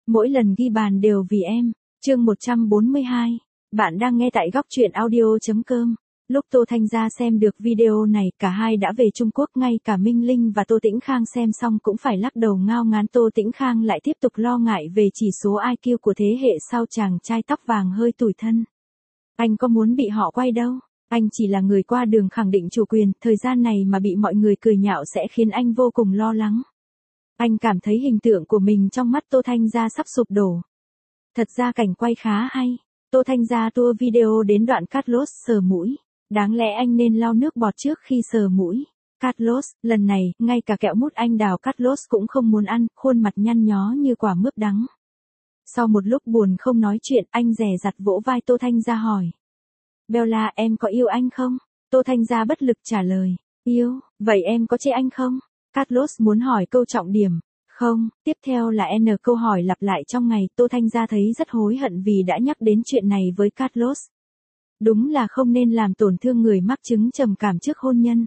Mỗi lần ghi bàn đều vì em. Chương 142. Bạn đang nghe tại góc truyện audio.com. Lúc Tô Thanh Gia xem được video này, cả hai đã về Trung Quốc, ngay cả Minh Linh và Tô Tĩnh Khang xem xong cũng phải lắc đầu ngao ngán. Tô Tĩnh Khang lại tiếp tục lo ngại về chỉ số IQ của thế hệ sau chàng trai tóc vàng hơi tủi thân. Anh có muốn bị họ quay đâu, anh chỉ là người qua đường khẳng định chủ quyền, thời gian này mà bị mọi người cười nhạo sẽ khiến anh vô cùng lo lắng. Anh cảm thấy hình tượng của mình trong mắt Tô Thanh Gia sắp sụp đổ. Thật ra cảnh quay khá hay. Tô Thanh Gia tua video đến đoạn Carlos sờ mũi. Đáng lẽ anh nên lau nước bọt trước khi sờ mũi. Carlos, lần này, ngay cả kẹo mút anh đào Carlos cũng không muốn ăn, khuôn mặt nhăn nhó như quả mướp đắng. Sau một lúc buồn không nói chuyện, anh dè dặt vỗ vai Tô Thanh Gia hỏi. Bella, em có yêu anh không? Tô Thanh Gia bất lực trả lời. Yêu, vậy em có chê anh không? Carlos muốn hỏi câu trọng điểm. Không, tiếp theo là N câu hỏi lặp lại trong ngày. Tô Thanh Gia thấy rất hối hận vì đã nhắc đến chuyện này với Carlos. Đúng là không nên làm tổn thương người mắc chứng trầm cảm trước hôn nhân.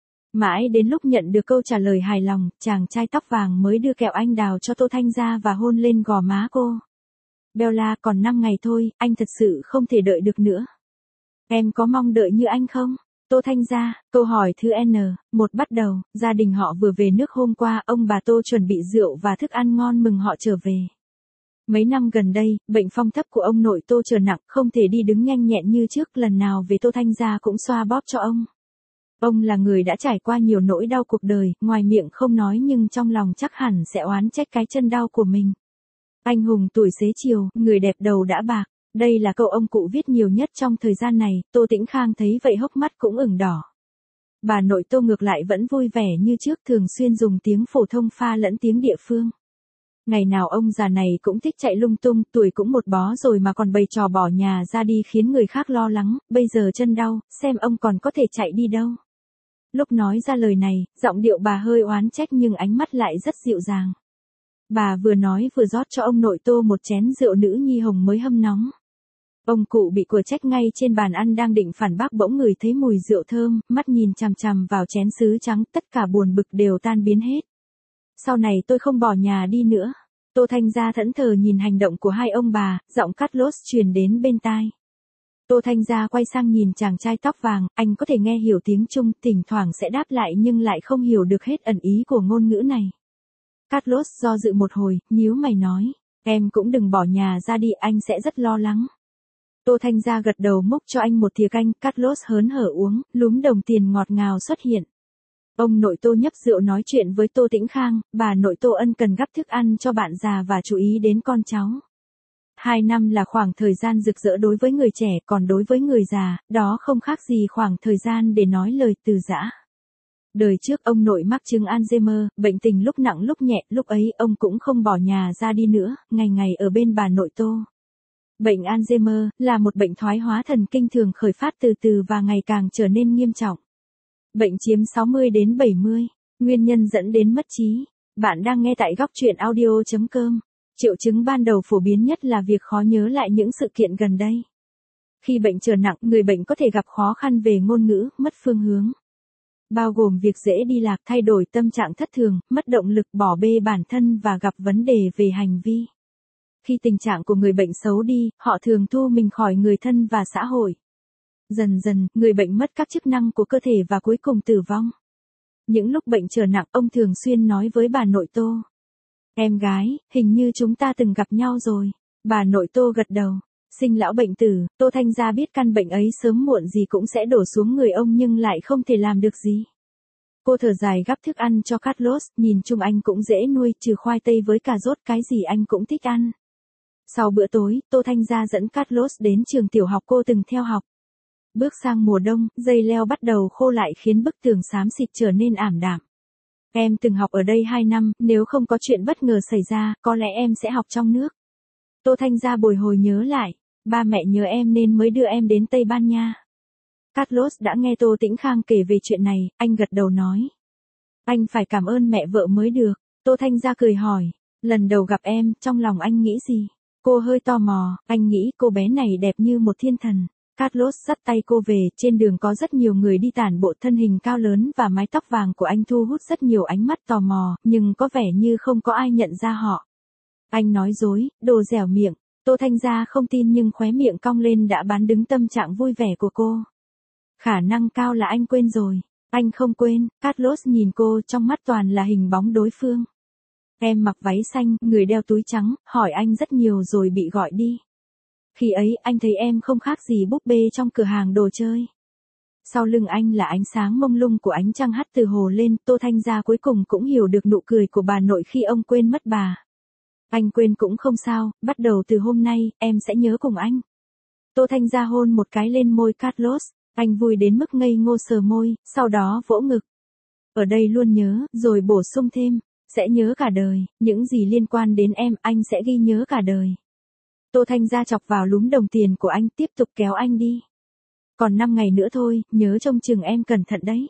Mãi đến lúc nhận được câu trả lời hài lòng, chàng trai tóc vàng mới đưa kẹo anh đào cho Tô Thanh Gia và hôn lên gò má cô. Bella, còn 5 ngày thôi, anh thật sự không thể đợi được nữa. Em có mong đợi như anh không? Tô Thanh Gia, câu hỏi thứ N1 bắt đầu. Gia đình họ vừa về nước hôm qua, ông bà Tô chuẩn bị rượu và thức ăn ngon mừng họ trở về. Mấy năm gần đây, bệnh phong thấp của ông nội Tô trở nặng, không thể đi đứng nhanh nhẹn như trước, lần nào về Tô Thanh Gia cũng xoa bóp cho ông. Ông là người đã trải qua nhiều nỗi đau cuộc đời, ngoài miệng không nói nhưng trong lòng chắc hẳn sẽ oán trách cái chân đau của mình. Anh hùng tuổi xế chiều, người đẹp đầu đã bạc. Đây là câu ông cụ viết nhiều nhất trong thời gian này. Tô Tĩnh Khang thấy vậy hốc mắt cũng ửng đỏ. Bà nội Tô ngược lại vẫn vui vẻ như trước, thường xuyên dùng tiếng phổ thông pha lẫn tiếng địa phương. Ngày nào ông già này cũng thích chạy lung tung, tuổi cũng một bó rồi mà còn bày trò bỏ nhà ra đi khiến người khác lo lắng, bây giờ chân đau, xem ông còn có thể chạy đi đâu. Lúc nói ra lời này, giọng điệu bà hơi oán trách nhưng ánh mắt lại rất dịu dàng. Bà vừa nói vừa rót cho ông nội Tô một chén rượu nữ nhi hồng mới hâm nóng. Ông cụ bị của trách ngay trên bàn ăn đang định phản bác bỗng ngửi thấy mùi rượu thơm, mắt nhìn chằm chằm vào chén sứ trắng, tất cả buồn bực đều tan biến hết. Sau này tôi không bỏ nhà đi nữa. Tô Thanh Gia thẫn thờ nhìn hành động của hai ông bà, giọng Carlos truyền đến bên tai. Tô Thanh Gia quay sang nhìn chàng trai tóc vàng, anh có thể nghe hiểu tiếng Trung, thỉnh thoảng sẽ đáp lại nhưng lại không hiểu được hết ẩn ý của ngôn ngữ này. Carlos do dự một hồi, nhíu mày nói, em cũng đừng bỏ nhà ra đi, anh sẽ rất lo lắng. Tô Thanh Gia gật đầu múc cho anh một thìa canh, Carlos hớn hở uống, lúm đồng tiền ngọt ngào xuất hiện. Ông nội Tô nhấp rượu nói chuyện với Tô Tĩnh Khang, bà nội Tô ân cần gắp thức ăn cho bạn già và chú ý đến con cháu. 2 năm là khoảng thời gian rực rỡ đối với người trẻ, còn đối với người già, đó không khác gì khoảng thời gian để nói lời từ giã. Đời trước ông nội mắc chứng Alzheimer, bệnh tình lúc nặng lúc nhẹ, lúc ấy ông cũng không bỏ nhà ra đi nữa, ngày ngày ở bên bà nội Tô. Bệnh Alzheimer là một bệnh thoái hóa thần kinh thường khởi phát từ từ và ngày càng trở nên nghiêm trọng. Bệnh chiếm 60 đến 70, nguyên nhân dẫn đến mất trí. Bạn đang nghe tại góc truyện audio.com. Triệu chứng ban đầu phổ biến nhất là việc khó nhớ lại những sự kiện gần đây. Khi bệnh trở nặng, người bệnh có thể gặp khó khăn về ngôn ngữ, mất phương hướng. Bao gồm việc dễ đi lạc, thay đổi tâm trạng thất thường, mất động lực, bỏ bê bản thân và gặp vấn đề về hành vi. Khi tình trạng của người bệnh xấu đi, họ thường thu mình khỏi người thân và xã hội. Dần dần, người bệnh mất các chức năng của cơ thể và cuối cùng tử vong. Những lúc bệnh trở nặng, ông thường xuyên nói với bà nội Tô. Em gái, hình như chúng ta từng gặp nhau rồi. Bà nội Tô gật đầu. Sinh lão bệnh tử, Tô Thanh Gia biết căn bệnh ấy sớm muộn gì cũng sẽ đổ xuống người ông nhưng lại không thể làm được gì. Cô thở dài gắp thức ăn cho Carlos, nhìn chung anh cũng dễ nuôi, trừ khoai tây với cà rốt cái gì anh cũng thích ăn. Sau bữa tối, Tô Thanh Gia dẫn Carlos đến trường tiểu học cô từng theo học. Bước sang mùa đông, dây leo bắt đầu khô lại khiến bức tường xám xịt trở nên ảm đạm. Em từng học ở đây 2 năm, nếu không có chuyện bất ngờ xảy ra, có lẽ em sẽ học trong nước. Tô Thanh Gia bồi hồi nhớ lại, ba mẹ nhớ em nên mới đưa em đến Tây Ban Nha. Carlos đã nghe Tô Tĩnh Khang kể về chuyện này, anh gật đầu nói. Anh phải cảm ơn mẹ vợ mới được. Tô Thanh Gia cười hỏi, lần đầu gặp em, trong lòng anh nghĩ gì? Cô hơi tò mò, anh nghĩ cô bé này đẹp như một thiên thần. Carlos dắt tay cô về, trên đường có rất nhiều người đi tản bộ, thân hình cao lớn và mái tóc vàng của anh thu hút rất nhiều ánh mắt tò mò, nhưng có vẻ như không có ai nhận ra họ. Anh nói dối, đồ dẻo miệng. Tô Thanh Gia không tin nhưng khóe miệng cong lên đã bán đứng tâm trạng vui vẻ của cô. Khả năng cao là anh quên rồi. Anh không quên, Carlos nhìn cô trong mắt toàn là hình bóng đối phương. Em mặc váy xanh, người đeo túi trắng, hỏi anh rất nhiều rồi bị gọi đi. Khi ấy anh thấy em không khác gì búp bê trong cửa hàng đồ chơi. Sau lưng anh là ánh sáng mông lung của ánh trăng hắt từ hồ lên, Tô Thanh Gia cuối cùng cũng hiểu được nụ cười của bà nội khi ông quên mất bà. Anh quên cũng không sao, bắt đầu từ hôm nay, em sẽ nhớ cùng anh. Tô Thanh Gia hôn một cái lên môi Carlos, anh vui đến mức ngây ngô sờ môi, sau đó vỗ ngực. Ở đây luôn nhớ, rồi bổ sung thêm, sẽ nhớ cả đời, những gì liên quan đến em, anh sẽ ghi nhớ cả đời. Tô Thanh Gia chọc vào lúm đồng tiền của anh, tiếp tục kéo anh đi. Còn 5 ngày nữa thôi, nhớ trông chừng em cẩn thận đấy.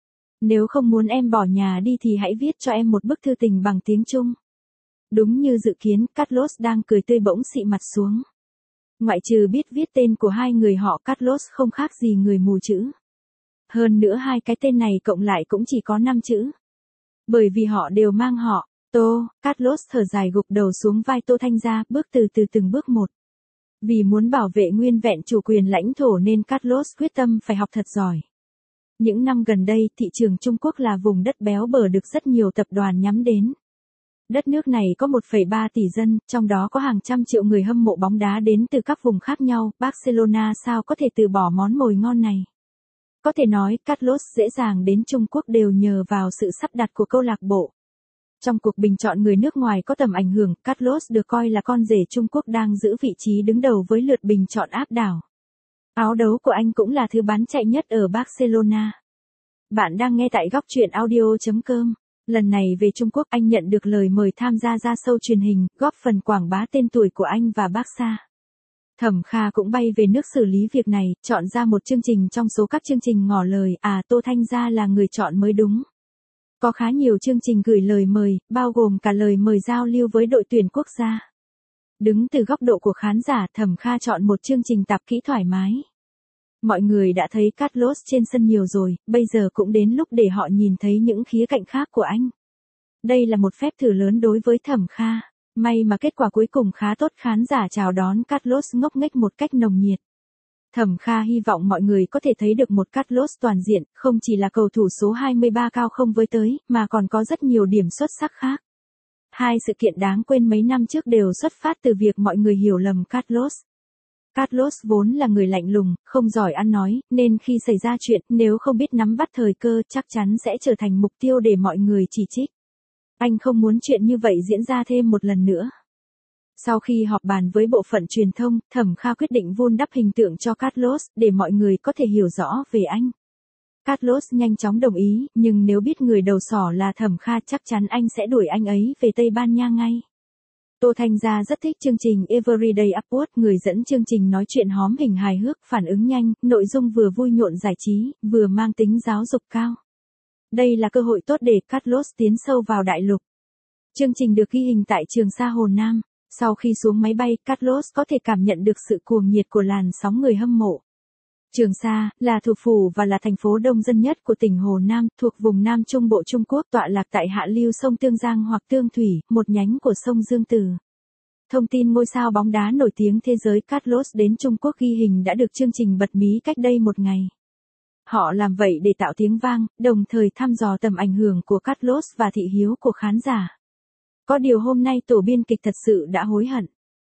Nếu không muốn em bỏ nhà đi thì hãy viết cho em một bức thư tình bằng tiếng Trung. Đúng như dự kiến, Carlos đang cười tươi bỗng xị mặt xuống. Ngoại trừ biết viết tên của hai người họ, Carlos không khác gì người mù chữ. Hơn nữa hai cái tên này cộng lại cũng chỉ có 5 chữ. Bởi vì họ đều mang họ, Tô, Carlos thở dài gục đầu xuống vai Tô Thanh Gia, bước từ từ từng bước một. Vì muốn bảo vệ nguyên vẹn chủ quyền lãnh thổ nên Carlos quyết tâm phải học thật giỏi. Những năm gần đây, thị trường Trung Quốc là vùng đất béo bở được rất nhiều tập đoàn nhắm đến. Đất nước này có 1,3 tỷ dân, trong đó có hàng trăm triệu người hâm mộ bóng đá đến từ các vùng khác nhau, Barcelona sao có thể từ bỏ món mồi ngon này. Có thể nói, Carlos dễ dàng đến Trung Quốc đều nhờ vào sự sắp đặt của câu lạc bộ. Trong cuộc bình chọn người nước ngoài có tầm ảnh hưởng, Carlos được coi là con rể Trung Quốc đang giữ vị trí đứng đầu với lượt bình chọn áp đảo. Áo đấu của anh cũng là thứ bán chạy nhất ở Barcelona. Bạn đang nghe tại góc truyện audio.com. Lần này về Trung Quốc anh nhận được lời mời tham gia ra show truyền hình, góp phần quảng bá tên tuổi của anh và Barca. Thẩm Kha cũng bay về nước xử lý việc này, chọn ra một chương trình trong số các chương trình ngỏ lời, Tô Thanh Gia là người chọn mới đúng. Có khá nhiều chương trình gửi lời mời, bao gồm cả lời mời giao lưu với đội tuyển quốc gia. Đứng từ góc độ của khán giả, Thẩm Kha chọn một chương trình tạp kỹ thoải mái. Mọi người đã thấy Carlos trên sân nhiều rồi, bây giờ cũng đến lúc để họ nhìn thấy những khía cạnh khác của anh. Đây là một phép thử lớn đối với Thẩm Kha. May mà kết quả cuối cùng khá tốt, khán giả chào đón Carlos ngốc nghếch một cách nồng nhiệt. Thẩm Kha hy vọng mọi người có thể thấy được một Carlos toàn diện, không chỉ là cầu thủ số 23 cao không với tới, mà còn có rất nhiều điểm xuất sắc khác. Hai sự kiện đáng quên mấy năm trước đều xuất phát từ việc mọi người hiểu lầm Carlos. Carlos vốn là người lạnh lùng, không giỏi ăn nói, nên khi xảy ra chuyện, nếu không biết nắm bắt thời cơ, chắc chắn sẽ trở thành mục tiêu để mọi người chỉ trích. Anh không muốn chuyện như vậy diễn ra thêm một lần nữa. Sau khi họp bàn với bộ phận truyền thông, Thẩm Kha quyết định vun đắp hình tượng cho Carlos, để mọi người có thể hiểu rõ về anh. Carlos nhanh chóng đồng ý, nhưng nếu biết người đầu sỏ là Thẩm Kha chắc chắn anh sẽ đuổi anh ấy về Tây Ban Nha ngay. Tô Thanh Gia rất thích chương trình Everyday Upward, người dẫn chương trình nói chuyện hóm hình hài hước, phản ứng nhanh, nội dung vừa vui nhộn giải trí, vừa mang tính giáo dục cao. Đây là cơ hội tốt để Carlos tiến sâu vào đại lục. Chương trình được ghi hình tại Trường Sa Hồ Nam. Sau khi xuống máy bay, Carlos có thể cảm nhận được sự cuồng nhiệt của làn sóng người hâm mộ. Trường Sa là thủ phủ và là thành phố đông dân nhất của tỉnh Hồ Nam, thuộc vùng Nam Trung Bộ Trung Quốc, tọa lạc tại hạ lưu sông Tương Giang hoặc Tương Thủy, một nhánh của sông Dương Tử. Thông tin ngôi sao bóng đá nổi tiếng thế giới Carlos đến Trung Quốc ghi hình đã được chương trình bật mí cách đây một ngày. Họ làm vậy để tạo tiếng vang, đồng thời thăm dò tầm ảnh hưởng của Carlos và thị hiếu của khán giả. Có điều hôm nay tổ biên kịch thật sự đã hối hận.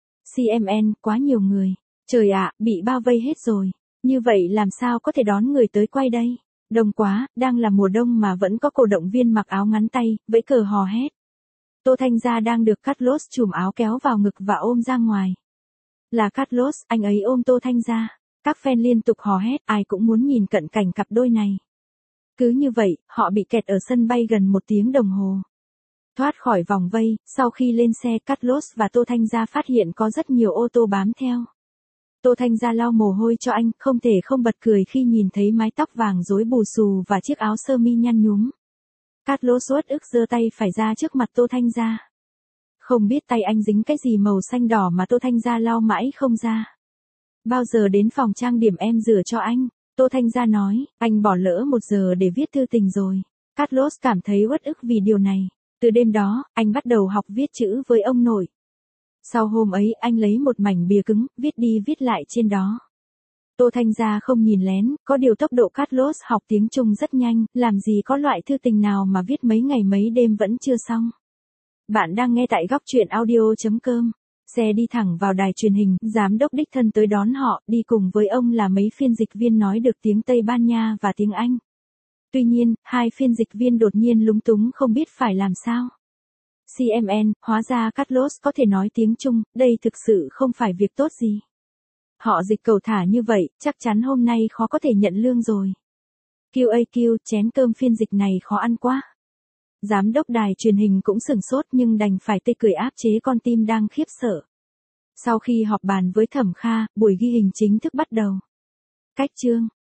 CMN, quá nhiều người. Trời ạ, bị bao vây hết rồi. Như vậy làm sao có thể đón người tới quay đây? Đông quá, đang là mùa đông mà vẫn có cổ động viên mặc áo ngắn tay, vẫy cờ hò hét. Tô Thanh Gia đang được Carlos chùm áo kéo vào ngực và ôm ra ngoài. Là Carlos, anh ấy ôm Tô Thanh Gia. Các fan liên tục hò hét, ai cũng muốn nhìn cận cảnh cặp đôi này. Cứ như vậy, họ bị kẹt ở sân bay gần 1 tiếng đồng hồ. Thoát khỏi vòng vây, sau khi lên xe, Carlos và Tô Thanh Gia phát hiện có rất nhiều ô tô bám theo. Tô Thanh Gia lau mồ hôi cho anh, không thể không bật cười khi nhìn thấy mái tóc vàng rối bù xù và chiếc áo sơ mi nhăn nhúm. Carlos uất ức giơ tay phải ra trước mặt Tô Thanh Gia. Không biết tay anh dính cái gì màu xanh đỏ mà Tô Thanh Gia lau mãi không ra. Bao giờ đến phòng trang điểm em rửa cho anh, Tô Thanh Gia nói, anh bỏ lỡ 1 giờ để viết thư tình rồi. Carlos cảm thấy uất ức vì điều này. Từ đêm đó, anh bắt đầu học viết chữ với ông nội. Sau hôm ấy anh lấy một mảnh bìa cứng, viết đi viết lại trên đó. Tô Thanh Gia không nhìn lén, có điều tốc độ Carlos học tiếng Trung rất nhanh, làm gì có loại thư tình nào mà viết mấy ngày mấy đêm vẫn chưa xong. Bạn đang nghe tại góc truyện audio.com. Xe đi thẳng vào đài truyền hình, giám đốc đích thân tới đón họ, đi cùng với ông là mấy phiên dịch viên nói được tiếng Tây Ban Nha và tiếng Anh. Tuy nhiên, hai phiên dịch viên đột nhiên lúng túng không biết phải làm sao. CMN, hóa ra Carlos có thể nói tiếng Trung, đây thực sự không phải việc tốt gì. Họ dịch cầu thả như vậy, chắc chắn hôm nay khó có thể nhận lương rồi. QAQ, chén cơm phiên dịch này khó ăn quá. Giám đốc đài truyền hình cũng sửng sốt nhưng đành phải tê cười áp chế con tim đang khiếp sợ. Sau khi họp bàn với Thẩm Kha, buổi ghi hình chính thức bắt đầu. Cách chương